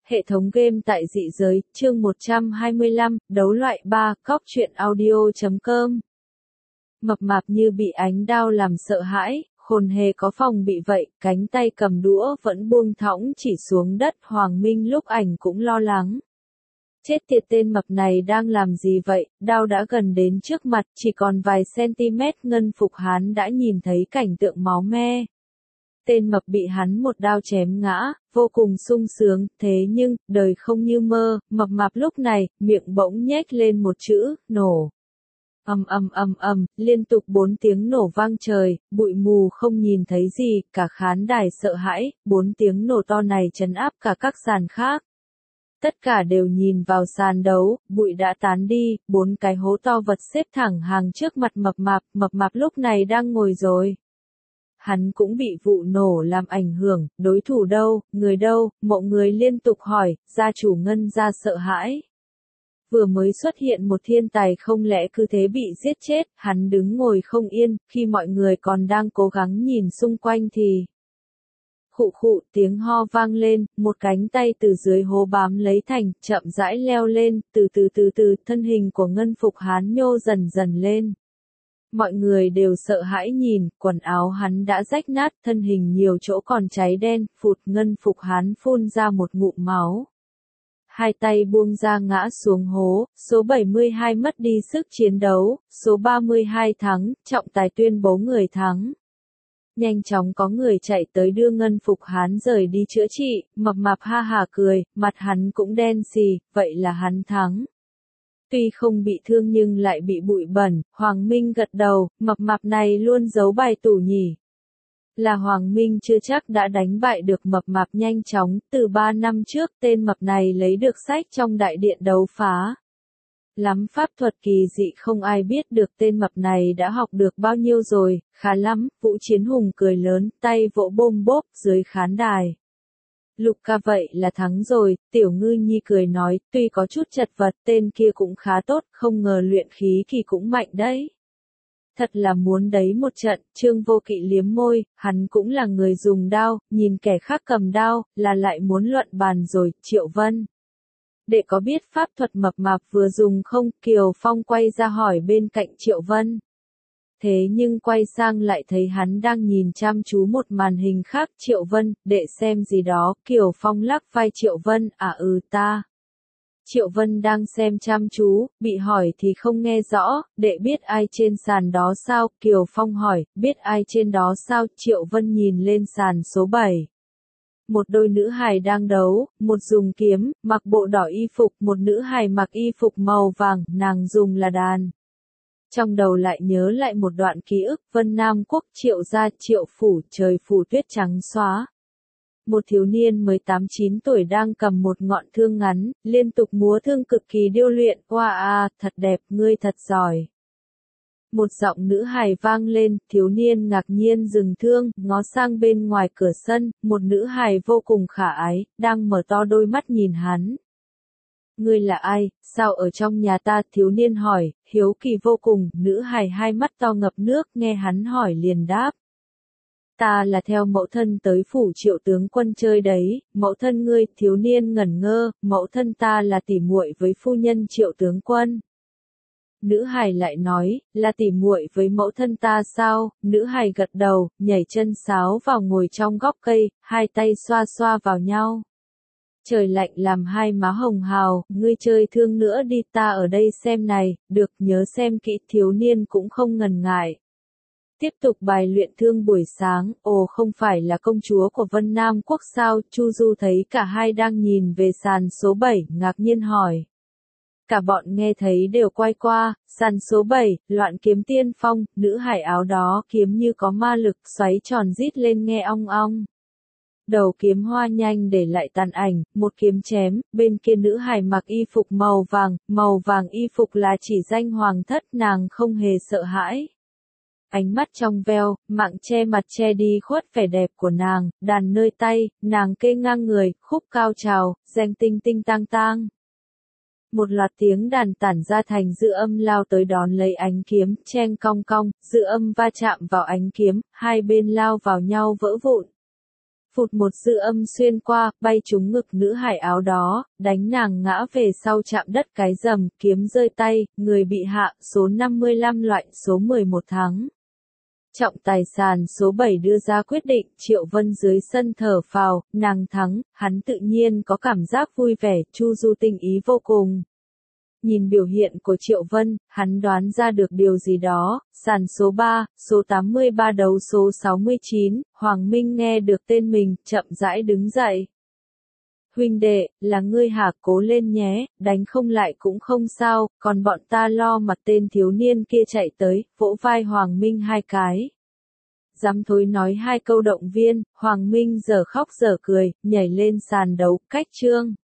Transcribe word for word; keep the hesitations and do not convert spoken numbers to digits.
Hệ thống game tại dị giới, chương một trăm hai mươi lăm, đấu loại ba, cóc truyện audio chấm com. Mập mạp như bị ánh đao làm sợ hãi, khôn hề có phòng bị vậy, cánh tay cầm đũa vẫn buông thõng chỉ xuống đất. Hoàng Minh lúc ảnh cũng lo lắng. Chết tiệt, tên mập này đang làm gì vậy, đao đã gần đến trước mặt, chỉ còn vài cm. Ngân Phục Hán đã nhìn thấy cảnh tượng máu me. Tên mập bị hắn một đao chém ngã, vô cùng sung sướng, thế nhưng, đời không như mơ, mập mạp lúc này, miệng bỗng nhếch lên một chữ, nổ. Ầm ầm ầm ầm, liên tục bốn tiếng nổ vang trời, bụi mù không nhìn thấy gì, cả khán đài sợ hãi, bốn tiếng nổ to này trấn áp cả các sàn khác. Tất cả đều nhìn vào sàn đấu, bụi đã tán đi, bốn cái hố to vật xếp thẳng hàng trước mặt mập mạp, mập mạp lúc này đang ngồi rồi. Hắn cũng bị vụ nổ làm ảnh hưởng, đối thủ đâu, người đâu, mọi người liên tục hỏi, gia chủ Ngân gia sợ hãi. Vừa mới xuất hiện một thiên tài không lẽ cứ thế bị giết chết, hắn đứng ngồi không yên, khi mọi người còn đang cố gắng nhìn xung quanh thì... Khụ khụ, tiếng ho vang lên, một cánh tay từ dưới hố bám lấy thành, chậm rãi leo lên, từ từ từ từ, thân hình của Ngân Phục Hán nhô dần dần lên. Mọi người đều sợ hãi nhìn, quần áo hắn đã rách nát, thân hình nhiều chỗ còn cháy đen, phụt. Ngân Phục Hán phun ra một ngụm máu. Hai tay buông ra ngã xuống hố, số bảy mươi hai mất đi sức chiến đấu, số ba mươi hai thắng, trọng tài tuyên bố người thắng. Nhanh chóng có người chạy tới đưa Ngân Phục Hán rời đi chữa trị, mập mạp ha hả cười, mặt hắn cũng đen xì, vậy là hắn thắng. Tuy không bị thương nhưng lại bị bụi bẩn, Hoàng Minh gật đầu, mập mạp này luôn giấu bài tủ nhỉ. Là Hoàng Minh chưa chắc đã đánh bại được mập mạp nhanh chóng, từ ba năm trước tên mập này lấy được sách trong đại điện đấu phá. Lắm pháp thuật kỳ dị không ai biết được tên mập này đã học được bao nhiêu rồi, khá lắm, Vũ Chiến Hùng cười lớn, tay vỗ bôm bốp dưới khán đài. Lục ca vậy là thắng rồi, Tiểu Ngư Nhi cười nói, tuy có chút chật vật, tên kia cũng khá tốt, không ngờ luyện khí kỳ cũng mạnh đấy. Thật là muốn đấy một trận, Trương Vô Kỵ liếm môi, hắn cũng là người dùng đao, nhìn kẻ khác cầm đao, là lại muốn luận bàn rồi, Triệu Vân. Để có biết pháp thuật mập mạp vừa dùng không, Kiều Phong quay ra hỏi bên cạnh Triệu Vân. Thế nhưng quay sang lại thấy hắn đang nhìn chăm chú một màn hình khác. Triệu Vân, đệ xem gì đó, Kiều Phong lắc vai Triệu Vân, à ừ ta. Triệu Vân đang xem chăm chú, bị hỏi thì không nghe rõ, đệ biết ai trên sàn đó sao, Kiều Phong hỏi, biết ai trên đó sao, Triệu Vân nhìn lên sàn số bảy. Một đôi nữ hài đang đấu, một dùng kiếm, mặc bộ đỏ y phục, một nữ hài mặc y phục màu vàng, nàng dùng là đàn. Trong đầu lại nhớ lại một đoạn ký ức, Vân Nam Quốc, Triệu gia, Triệu phủ, trời phủ tuyết trắng xóa. Một thiếu niên mười tám chín tuổi đang cầm một ngọn thương ngắn, liên tục múa thương cực kỳ điêu luyện, oa a, thật đẹp, ngươi thật giỏi. Một giọng nữ hài vang lên, thiếu niên ngạc nhiên dừng thương, ngó sang bên ngoài cửa sân, một nữ hài vô cùng khả ái, đang mở to đôi mắt nhìn hắn. Ngươi là ai, sao ở trong nhà ta, thiếu niên hỏi, hiếu kỳ vô cùng, nữ hài hai mắt to ngập nước, nghe hắn hỏi liền đáp. Ta là theo mẫu thân tới phủ Triệu tướng quân chơi đấy, mẫu thân ngươi, thiếu niên ngẩn ngơ, mẫu thân ta là tỉ muội với phu nhân Triệu tướng quân. Nữ hài lại nói, là tỉ muội với mẫu thân ta sao, nữ hài gật đầu, nhảy chân sáo vào ngồi trong góc cây, hai tay xoa xoa vào nhau. Trời lạnh làm hai má hồng hào, ngươi chơi thương nữa đi, ta ở đây xem này, được, nhớ xem kỹ, thiếu niên cũng không ngần ngại. Tiếp tục bài luyện thương buổi sáng, ồ không phải là công chúa của Vân Nam Quốc sao, Chu Du thấy cả hai đang nhìn về sàn số bảy, ngạc nhiên hỏi. Cả bọn nghe thấy đều quay qua, sàn số bảy, loạn kiếm tiên phong, nữ hải áo đó kiếm như có ma lực, xoáy tròn rít lên nghe ong ong. Đầu kiếm hoa nhanh để lại tàn ảnh, một kiếm chém, bên kia nữ hài mặc y phục màu vàng, màu vàng y phục là chỉ danh hoàng thất, nàng không hề sợ hãi. Ánh mắt trong veo, mạng che mặt che đi khuất vẻ đẹp của nàng, đàn nơi tay, nàng kê ngang người, khúc cao trào, danh tinh tinh tang tang. Một loạt tiếng đàn tản ra thành dư âm lao tới đón lấy ánh kiếm, cheng cong cong, dư âm va chạm vào ánh kiếm, hai bên lao vào nhau vỡ vụn. Phụt một dư âm xuyên qua, bay trúng ngực nữ hải áo đó, đánh nàng ngã về sau chạm đất cái rầm, kiếm rơi tay, người bị hạ, số năm mươi lăm loại, số mười một thắng. Trọng tài sàn số bảy đưa ra quyết định, Triệu Vân dưới sân thở phào, nàng thắng, hắn tự nhiên có cảm giác vui vẻ, Chu Du tình ý vô cùng. Nhìn biểu hiện của Triệu Vân, hắn đoán ra được điều gì đó, sàn số ba, số tám mươi ba đấu số sáu mươi chín, Hoàng Minh nghe được tên mình, chậm rãi đứng dậy. Huynh đệ, là ngươi hả, cố lên nhé, đánh không lại cũng không sao, còn bọn ta lo mặt tên thiếu niên kia chạy tới, vỗ vai Hoàng Minh hai cái. Dám thối nói hai câu động viên, Hoàng Minh giờ khóc giờ cười, nhảy lên sàn đấu, cách trương.